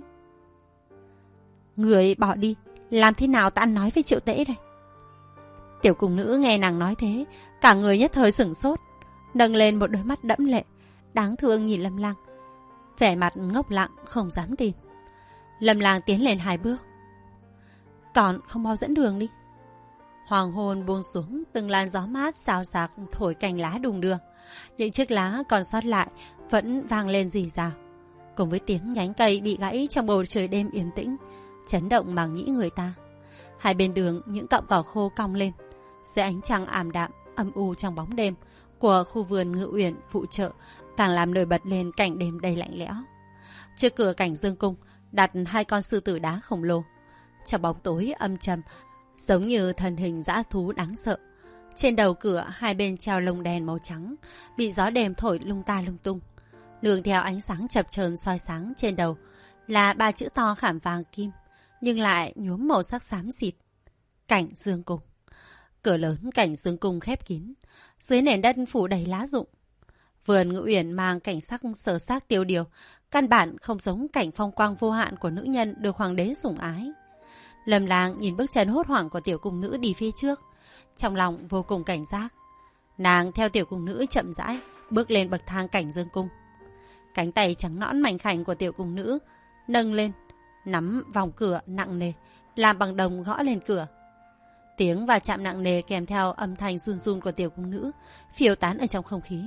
S1: Người bỏ đi, làm thế nào ta ăn nói với Triệu Tễ đây? Tiểu cung nữ nghe nàng nói thế, cả người nhất thời sửng sốt, nâng lên một đôi mắt đẫm lệ, đáng thương nhìn Lâm Lang, vẻ mặt ngốc lặng không dám tin. Lâm Lang tiến lên 2 bước. Còn không mau dẫn đường đi. Hoàng hôn buông xuống, từng làn gió mát xào xạc thổi cành lá đung đưa. Những chiếc lá còn sót lại vẫn vang lên rì rào, cùng với tiếng nhánh cây bị gãy trong bầu trời đêm yên tĩnh, chấn động màng nhĩ người ta. Hai bên đường những cọng cỏ khô cong lên, dưới ánh trăng ảm đạm âm u trong bóng đêm của khu vườn Ngự Uyển phụ trợ, càng làm nổi bật lên cảnh đêm đầy lạnh lẽo. Trước cửa Cảnh Dương cung đặt 2 con sư tử đá khổng lồ, trong bóng tối âm trầm, giống như thần hình dã thú đáng sợ. Trên đầu cửa 2 bên treo lồng đèn màu trắng, bị gió đêm thổi lung ta lung tung. Nương theo ánh sáng chập chờn soi sáng trên đầu là 3 chữ to khảm vàng kim, nhưng lại nhuốm màu sắc xám xịt: Cảnh Dương cung. Cửa lớn Cảnh Dương cung khép kín, dưới nền đất phủ đầy lá rụng. Vườn Ngự Uyển mang cảnh sắc sở xác tiêu điều, căn bản không giống cảnh phong quang vô hạn của nữ nhân được hoàng đế sủng ái. Lâm Lang nhìn bước chân hốt hoảng của tiểu cung nữ đi phía trước, trong lòng vô cùng cảnh giác. Nàng theo tiểu cung nữ chậm rãi bước lên bậc thang Cảnh Dương cung. Cánh tay trắng nõn mảnh khảnh của tiểu cung nữ nâng lên, nắm vòng cửa nặng nề, làm bằng đồng gõ lên cửa. Tiếng va chạm nặng nề kèm theo âm thanh run run của tiểu cung nữ phiêu tán ở trong không khí.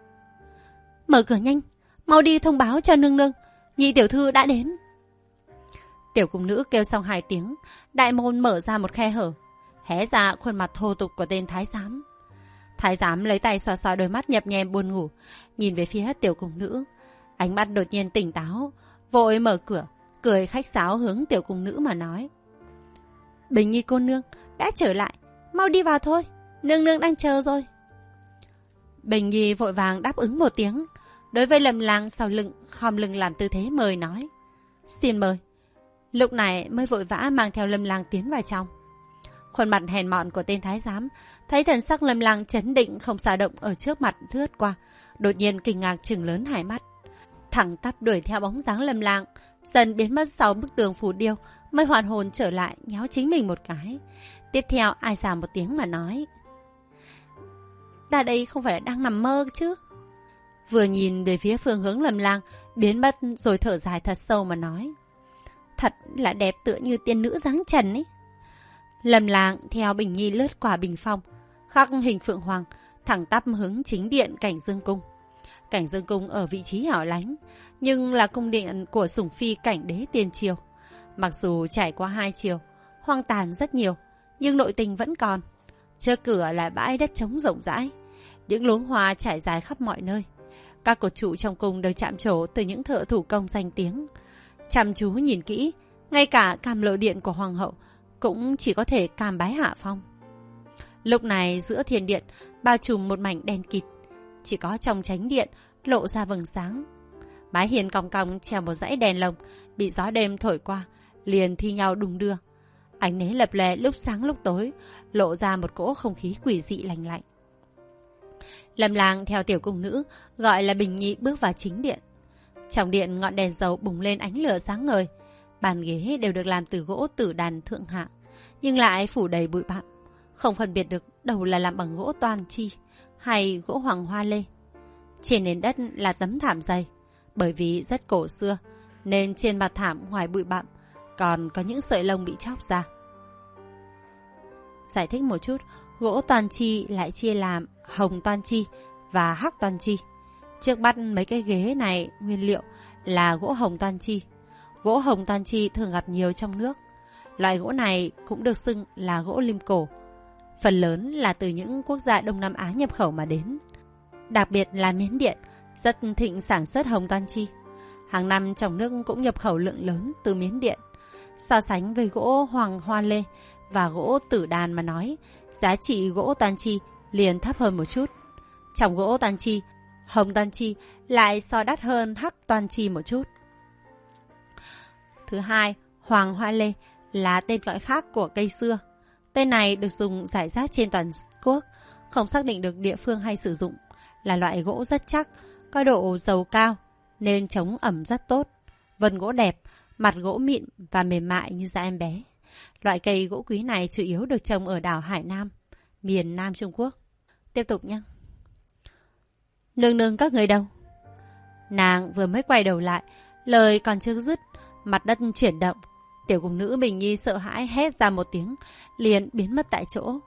S1: Mở cửa nhanh, mau đi thông báo cho nương nương, nhị tiểu thư đã đến. Tiểu cung nữ kêu xong 2 tiếng, đại môn mở ra một khe hở, hé ra khuôn mặt thô tục của tên thái giám. Thái giám lấy tay xoa xoa đôi mắt nhập nhem buồn ngủ, nhìn về phía tiểu cung nữ, ánh mắt đột nhiên tỉnh táo, vội mở cửa, cười khách sáo hướng tiểu cung nữ mà nói: Bình Nhi cô nương đã trở lại, mau đi vào thôi, nương nương đang chờ rồi. Bình Nhi vội vàng đáp ứng một tiếng, đối với Lâm Lang sau lưng khom lưng làm tư thế mời nói: Xin mời. Lúc này mới vội vã mang theo Lâm Lang tiến vào trong. Khuôn mặt hèn mọn của tên thái giám thấy thần sắc Lâm Lang chấn định không xả động ở trước mặt lướt qua, đột nhiên kinh ngạc trừng lớn 2 mắt, thẳng tắp đuổi theo bóng dáng Lâm Lang, dần biến mất sau bức tường phủ điêu, mới hoàn hồn trở lại nhéo chính mình một cái. Tiếp theo ai xà một tiếng mà nói: Ta đây không phải là đang nằm mơ chứ? Vừa nhìn về phía phương hướng Lâm Lang biến mất rồi thở dài thật sâu mà nói: Thật là đẹp tựa như tiên nữ dáng trần ấy. Lâm Lang theo Bình Nhi lướt qua bình phong, khắc hình phượng hoàng, thẳng tắp hướng chính điện Cảnh Dương cung. Cảnh Dương cung ở vị trí hẻo lánh, nhưng là cung điện của sủng phi cảnh đế tiền triều. Mặc dù trải qua 2 triều, hoang tàn rất nhiều, nhưng nội tình vẫn còn. Trước cửa là bãi đất trống rộng rãi, những luống hoa trải dài khắp mọi nơi. Các cột trụ trong cung đều chạm trổ từ những thợ thủ công danh tiếng. Chăm chú nhìn kỹ, ngay cả cam lộ điện của hoàng hậu cũng chỉ có thể cam bái hạ phong. Lúc này giữa thiên điện bao trùm một mảnh đen kịt, chỉ có trong chánh điện lộ ra vầng sáng. Mái hiên cong cong treo một dãy đèn lồng, bị gió đêm thổi qua liền thi nhau đung đưa. Ánh nến lập lòe lúc sáng lúc tối, lộ ra một cỗ không khí quỷ dị lạnh lạnh. Lâm Lang theo tiểu cung nữ, gọi là Bình Nhi bước vào chính điện. Trong điện ngọn đèn dầu bùng lên ánh lửa sáng ngời. Bàn ghế đều được làm từ gỗ tử đàn thượng hạng, nhưng lại phủ đầy bụi bặm, không phân biệt được đâu là làm bằng gỗ toan chi hay gỗ hoàng hoa lê. Trên nền đất là tấm thảm dày, bởi vì rất cổ xưa nên trên mặt thảm ngoài bụi bặm còn có những sợi lông bị chóc ra. Giải thích một chút, gỗ toan chi lại chia làm hồng toan chi và hắc toan chi. Trước mắt mấy cái ghế này nguyên liệu là gỗ hồng toan chi. Gỗ hồng toan chi thường gặp nhiều trong nước. Loại gỗ này cũng được xưng là gỗ lim cổ. Phần lớn là từ những quốc gia Đông Nam Á nhập khẩu mà đến. Đặc biệt là Miến Điện, rất thịnh sản xuất hồng toan chi. Hàng năm trong nước cũng nhập khẩu lượng lớn từ Miến Điện. So sánh với gỗ hoàng hoa lê và gỗ tử đàn mà nói, giá trị gỗ toan chi liền thấp hơn một chút. Trong gỗ toan chi, hồng toan chi lại so đắt hơn hắc toan chi một chút. Thứ hai, hoàng hoa lê là tên gọi khác của cây xưa. Tên này được dùng rải rác trên toàn quốc, không xác định được địa phương hay sử dụng. Là loại gỗ rất chắc, có độ dầu cao nên chống ẩm rất tốt. Vân gỗ đẹp, mặt gỗ mịn và mềm mại như da em bé. Loại cây gỗ quý này chủ yếu được trồng ở đảo Hải Nam, miền Nam Trung Quốc. Tiếp tục nhé. Nương nương các người đâu? Nàng vừa mới quay đầu lại, lời còn chưa dứt, mặt đất chuyển động. Tiểu cung nữ Bình Nhi sợ hãi hét ra một tiếng, liền biến mất tại chỗ.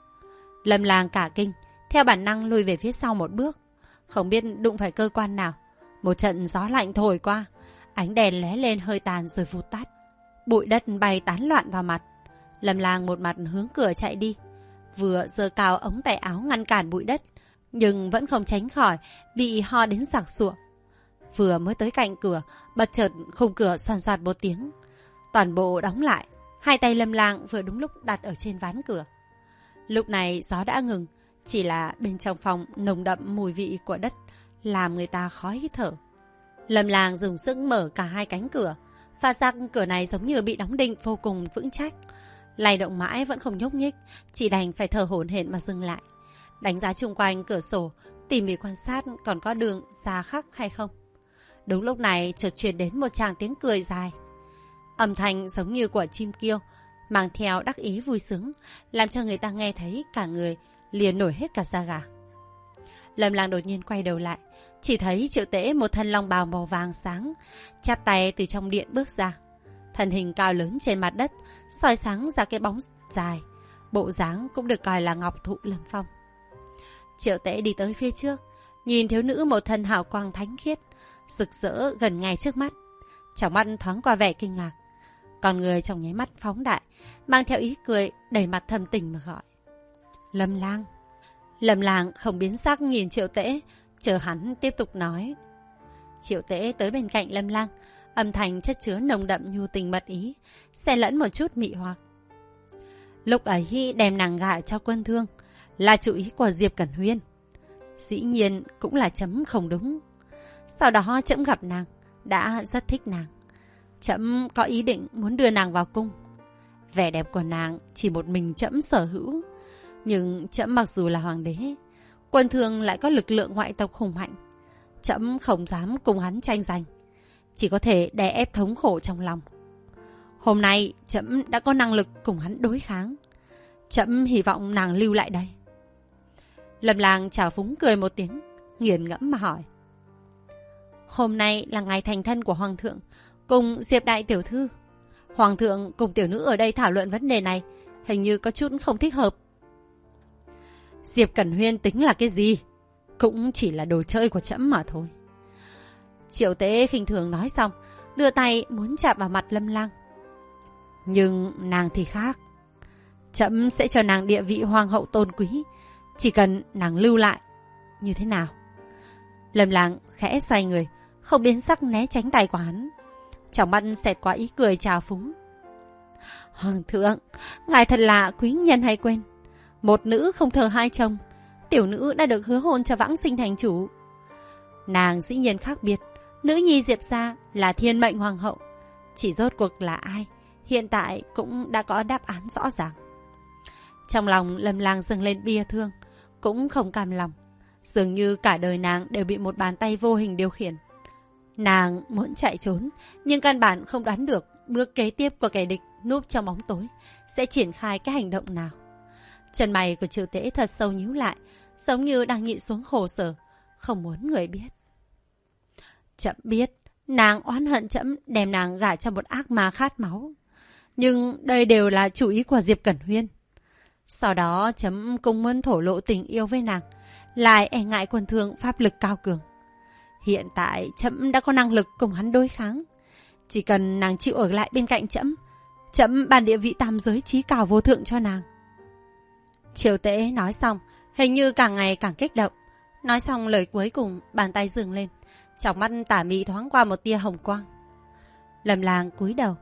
S1: Lâm Lang cả kinh, theo bản năng lùi về phía sau một bước. Không biết đụng phải cơ quan nào. Một trận gió lạnh thổi qua, ánh đèn lóe lên hơi tàn rồi vụt tắt. Bụi đất bay tán loạn vào mặt. Lâm Lang một mặt hướng cửa chạy đi, vừa giơ cao ống tay áo ngăn cản bụi đất, nhưng vẫn không tránh khỏi bị ho đến sặc sụa. Vừa mới tới cạnh cửa, bật chợt khung cửa xoàn xoạt một tiếng, toàn bộ đóng lại. Hai tay Lâm Lang vừa đúng lúc đặt ở trên ván cửa. Lúc này gió đã ngừng, chỉ là bên trong phòng nồng đậm mùi vị của đất làm người ta khó hít thở. Lâm Lang dùng sức mở cả hai cánh cửa, phát giác cửa này giống như bị đóng đinh vô cùng vững chắc. Lay động mãi vẫn không nhúc nhích, chỉ đành phải thở hổn hển mà dừng lại. Đánh giá chung quanh cửa sổ, tỉ mỉ quan sát còn có đường ra khắc hay không. Đúng lúc này chợt truyền đến một tràng tiếng cười dài. Âm thanh giống như của chim kêu, mang theo đắc ý vui sướng, làm cho người ta nghe thấy cả người liền nổi hết cả da gà. Lâm Lang đột nhiên quay đầu lại, chỉ thấy Triệu Tễ một thân long bào màu vàng sáng, chắp tay từ trong điện bước ra. Thân hình cao lớn trên mặt đất, soi sáng ra cái bóng dài, bộ dáng cũng được coi là ngọc thụ lâm phong. Triệu Tễ đi tới phía trước, nhìn thiếu nữ một thân hào quang thánh khiết, rực rỡ gần ngay trước mắt. Trong mắt thoáng qua vẻ kinh ngạc, con người trong nháy mắt phóng đại, mang theo ý cười đầy mặt thâm tình mà gọi: Lâm Lang. Lâm Lang không biến sắc nhìn Triệu Tễ, chờ hắn tiếp tục nói. Triệu Tễ tới bên cạnh Lâm Lang, âm thanh chất chứa nồng đậm nhu tình mật ý, xen lẫn một chút mị hoặc. Lúc ấy đem nàng gả cho Quân Thương là chủ ý của Diệp Cẩn Huyên, dĩ nhiên cũng là chấm không đúng. Sau đó trẫm gặp nàng, đã rất thích nàng. Trẫm có ý định muốn đưa nàng vào cung. Vẻ đẹp của nàng chỉ một mình trẫm sở hữu, nhưng trẫm mặc dù là hoàng đế, Quân Thương lại có lực lượng ngoại tộc hùng mạnh. Trẫm không dám cùng hắn tranh giành, chỉ có thể đè ép thống khổ trong lòng. Hôm nay trẫm đã có năng lực cùng hắn đối kháng. Trẫm hy vọng nàng lưu lại đây. Lâm Lang chào phúng cười một tiếng, nghiền ngẫm mà hỏi: Hôm nay là ngày thành thân của Hoàng thượng cùng Diệp đại tiểu thư. Hoàng thượng cùng tiểu nữ ở đây thảo luận vấn đề này, hình như có chút không thích hợp. Diệp Cẩn Huyên tính là cái gì? Cũng chỉ là đồ chơi của trẫm mà thôi. Triệu Tế khinh thường nói xong, đưa tay muốn chạm vào mặt Lâm Lang. Nhưng nàng thì khác. Trẫm sẽ cho nàng địa vị hoàng hậu tôn quý, chỉ cần nàng lưu lại. Như thế nào? Lâm Lang khẽ xoay người, không biến sắc né tránh tay của hắn. Trong mắt xẹt qua ý cười trào phúng. Hoàng thượng, ngài thật là quý nhân hay quên. Một nữ không thờ hai chồng, tiểu nữ đã được hứa hôn cho vãng sinh thành chủ. Nàng dĩ nhiên khác biệt, nữ nhi Diệp gia là thiên mệnh hoàng hậu. Chỉ rốt cuộc là ai, hiện tại cũng đã có đáp án rõ ràng. Trong lòng Lâm Lang dâng lên bia thương, cũng không cam lòng. Dường như cả đời nàng đều bị một bàn tay vô hình điều khiển. Nàng muốn chạy trốn, nhưng căn bản không đoán được bước kế tiếp của kẻ địch núp trong bóng tối sẽ triển khai cái hành động nào. Chân mày của Triệu Tễ thật sâu nhíu lại, giống như đang nhịn xuống khổ sở, không muốn người biết. Trẫm biết, nàng oán hận trẫm đem nàng gả cho một ác ma khát máu. Nhưng đây đều là chủ ý của Diệp Cẩn Huyên. Sau đó trẫm cũng muốn thổ lộ tình yêu với nàng, lại e ngại quân thương pháp lực cao cường. Hiện tại trẫm đã có năng lực cùng hắn đối kháng. Chỉ cần nàng chịu ở lại bên cạnh trẫm, trẫm ban địa vị tam giới chí cao vô thượng cho nàng. Triệu Tễ nói xong, hình như càng ngày càng kích động. Nói xong lời cuối cùng, bàn tay dừng lên, trong mắt tả mị thoáng qua một tia hồng quang. Lâm Lang cúi đầu.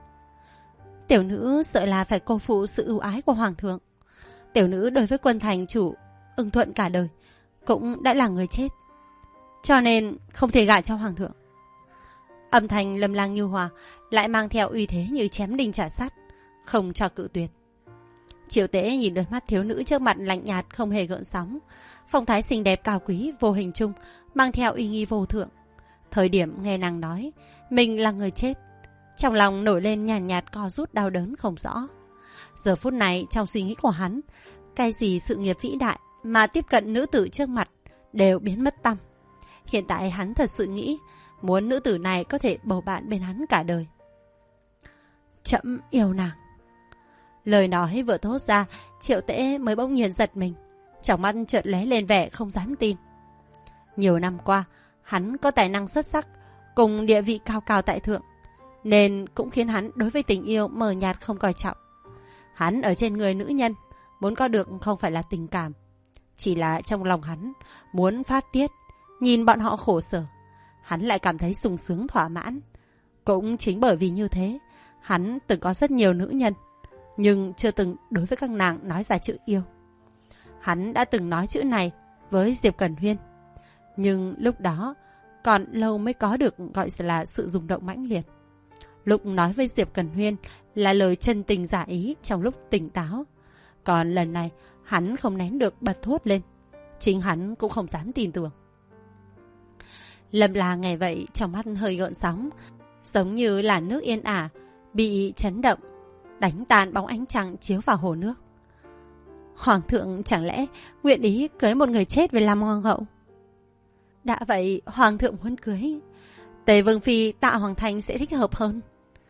S1: Tiểu nữ sợ là phải cô phụ sự ưu ái của hoàng thượng. Tiểu nữ đối với quân thành chủ ưng thuận cả đời, cũng đã là người chết, cho nên không thể gả cho hoàng thượng. Âm thanh Lâm Lang nhu hòa, lại mang theo uy thế như chém đinh chặt sắt, không cho cự tuyệt. Triệu Tễ nhìn đôi mắt thiếu nữ trước mặt lạnh nhạt không hề gợn sóng, phong thái xinh đẹp cao quý vô hình chung, mang theo uy nghi vô thượng. Thời điểm nghe nàng nói mình là người chết, trong lòng nổi lên nhàn nhạt co rút đau đớn không rõ. Giờ phút này trong suy nghĩ của hắn, cái gì sự nghiệp vĩ đại mà tiếp cận nữ tử trước mặt đều biến mất tăm. Hiện tại hắn thật sự nghĩ muốn nữ tử này có thể bầu bạn bên hắn cả đời. Trẫm yêu nàng. Lời nói vừa thốt ra, Triệu Tễ mới bỗng nhiên giật mình, trong mắt chợt lóe lên vẻ không dám tin. Nhiều năm qua, hắn có tài năng xuất sắc, cùng địa vị cao cao tại thượng, nên cũng khiến hắn đối với tình yêu mờ nhạt không coi trọng. Hắn ở trên người nữ nhân, muốn có được không phải là tình cảm, chỉ là trong lòng hắn muốn phát tiết, nhìn bọn họ khổ sở, hắn lại cảm thấy sung sướng thỏa mãn. Cũng chính bởi vì như thế, hắn từng có rất nhiều nữ nhân, nhưng chưa từng đối với các nàng nói ra chữ yêu. Hắn đã từng nói chữ này với Diệp Cẩn Huyên, nhưng lúc đó còn lâu mới có được gọi là sự rung động mãnh liệt. Lúc nói với Diệp Cẩn Huyên là lời chân tình giả ý trong lúc tỉnh táo, còn lần này hắn không nén được bật thốt lên, chính hắn cũng không dám tin tưởng. Lâm Lang nghe vậy trong mắt hơi gợn sóng, giống như là nước yên ả bị chấn động, đánh tan bóng ánh trăng chiếu vào hồ nước. Hoàng thượng chẳng lẽ nguyện ý cưới một người chết về làm hoàng hậu? Đã vậy hoàng thượng muốn cưới Tề Vương Phi Tạ Hoàng Thành sẽ thích hợp hơn.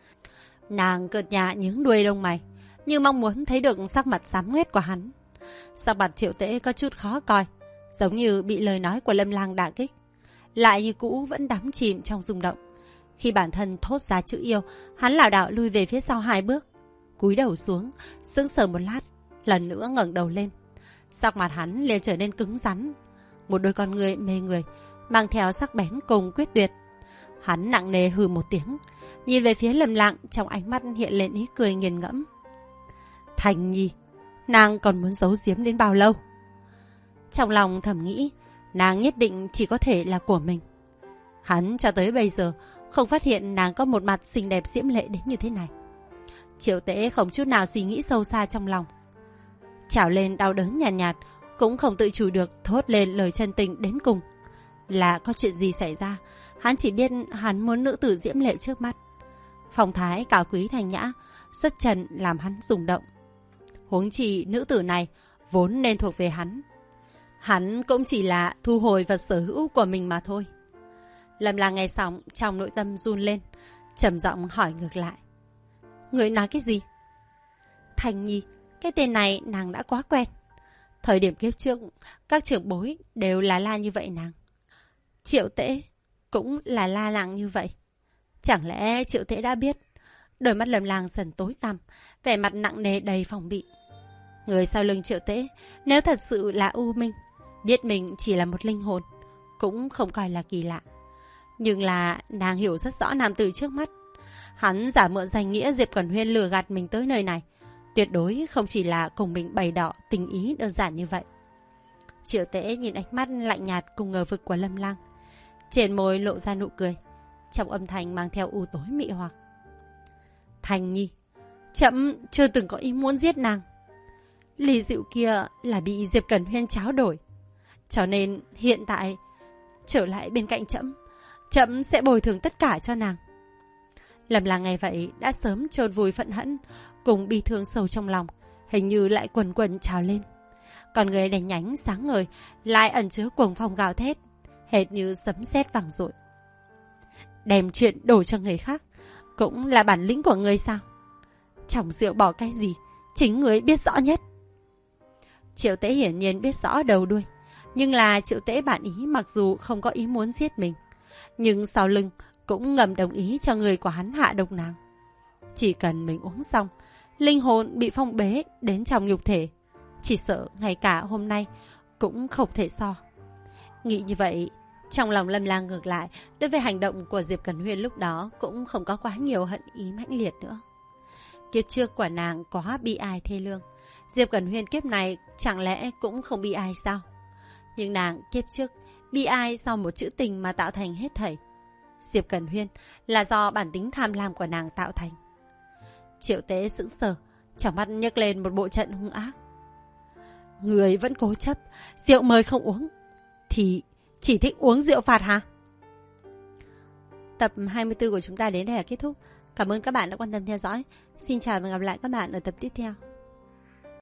S1: Nàng cợt nhả nhướng đuôi lông mày, như mong muốn thấy được sắc mặt xám ngoét của hắn. Sắc mặt Triệu Tễ có chút khó coi, giống như bị lời nói của Lâm Lang đả kích, lại như cũ vẫn đắm chìm trong rung động. Khi bản thân thốt ra chữ yêu, hắn lảo đảo lui về phía sau 2 bước, cúi đầu xuống, sững sờ một lát, lần nữa ngẩng đầu lên. Sắc mặt hắn liền trở nên cứng rắn, một đôi con người mê người, mang theo sắc bén cùng quyết tuyệt. Hắn nặng nề hừ một tiếng, nhìn về phía Lâm Lang, trong ánh mắt hiện lên ý cười nghiền ngẫm. Thành Nhi, nàng còn muốn giấu giếm đến bao lâu? Trong lòng thầm nghĩ, nàng nhất định chỉ có thể là của mình. Hắn cho tới bây giờ không phát hiện nàng có một mặt xinh đẹp diễm lệ đến như thế này. Triệu Tễ không chút nào suy nghĩ sâu xa trong lòng, trào lên đau đớn nhàn nhạt, cũng không tự chủ được thốt lên lời chân tình đến cùng. Là có chuyện gì xảy ra, hắn chỉ biết hắn muốn nữ tử diễm lệ trước mắt. Phong thái cao quý thanh nhã, xuất trần làm hắn rung động. Huống chi nữ tử này vốn nên thuộc về hắn, hắn cũng chỉ là thu hồi vật sở hữu của mình mà thôi. Lâm Lang nghe xong trong nội tâm run lên, trầm giọng hỏi ngược lại. Người nói cái gì? Thành Nhi, cái tên này nàng đã quá quen. Thời điểm kiếp trước, các trưởng bối đều là la như vậy nàng. Triệu Tễ cũng là la làng như vậy. Chẳng lẽ Triệu Tễ đã biết? Đôi mắt Lâm Lang dần tối tăm, vẻ mặt nặng nề đầy phòng bị. Người sau lưng Triệu Tễ, nếu thật sự là U Minh, biết mình chỉ là một linh hồn, cũng không coi là kỳ lạ. Nhưng là nàng hiểu rất rõ nam tử trước mắt. Hắn giả mượn danh nghĩa Diệp Cẩn Huyên lừa gạt mình tới nơi này, tuyệt đối không chỉ là cùng mình bày đỏ tình ý đơn giản như vậy. Triệu Tễ nhìn ánh mắt lạnh nhạt cùng ngờ vực của Lâm Lang, trên môi lộ ra nụ cười, trong âm thanh mang theo u tối mị hoặc. Thành Nhi, trẫm chưa từng có ý muốn giết nàng. Ly Dịu kia là bị Diệp Cẩn Huyên tráo đổi. Cho nên hiện tại trở lại bên cạnh trẫm sẽ bồi thường tất cả cho nàng. Lâm Lang nghe vậy đã sớm chôn vùi phẫn hận cùng bi thương sâu trong lòng, hình như lại quần quần trào lên. Con người đèn nhánh sáng ngời lại ẩn chứa cuồng phong gào thét, hệt như sấm sét vang dội. Đem chuyện đổ cho người khác cũng là bản lĩnh của ngươi sao? Trong rượu bỏ cái gì, chính ngươi biết rõ nhất. Triệu Tế hiển nhiên biết rõ đầu đuôi, nhưng là Triệu Tế bản ý mặc dù không có ý muốn giết mình, nhưng sau lưng cũng ngầm đồng ý cho người của hắn hạ độc nàng. Chỉ cần mình uống xong, linh hồn bị phong bế đến trong nhục thể, chỉ sợ ngay cả hôm nay cũng không thể so. Nghĩ như vậy, trong lòng Lâm Lang ngược lại, đối với hành động của Diệp Cẩn Huyên lúc đó cũng không có quá nhiều hận ý mãnh liệt nữa. Kiếp trước của nàng quá bi ai thê lương, Diệp Cẩn Huyên kiếp này chẳng lẽ cũng không bi ai sao? Nhưng nàng kiếp trước bi ai do một chữ tình mà tạo thành hết thảy. Diệp Cẩn Huyên là do bản tính tham lam của nàng tạo thành. Triệu Tế sững sờ, trong mắt nhấc lên một bộ trận hung ác. Người vẫn cố chấp, rượu mời không uống, thì chỉ thích uống rượu phạt hả? Tập 24 của chúng ta đến đây là kết thúc. Cảm ơn các bạn đã quan tâm theo dõi. Xin chào và gặp lại các bạn ở tập tiếp theo.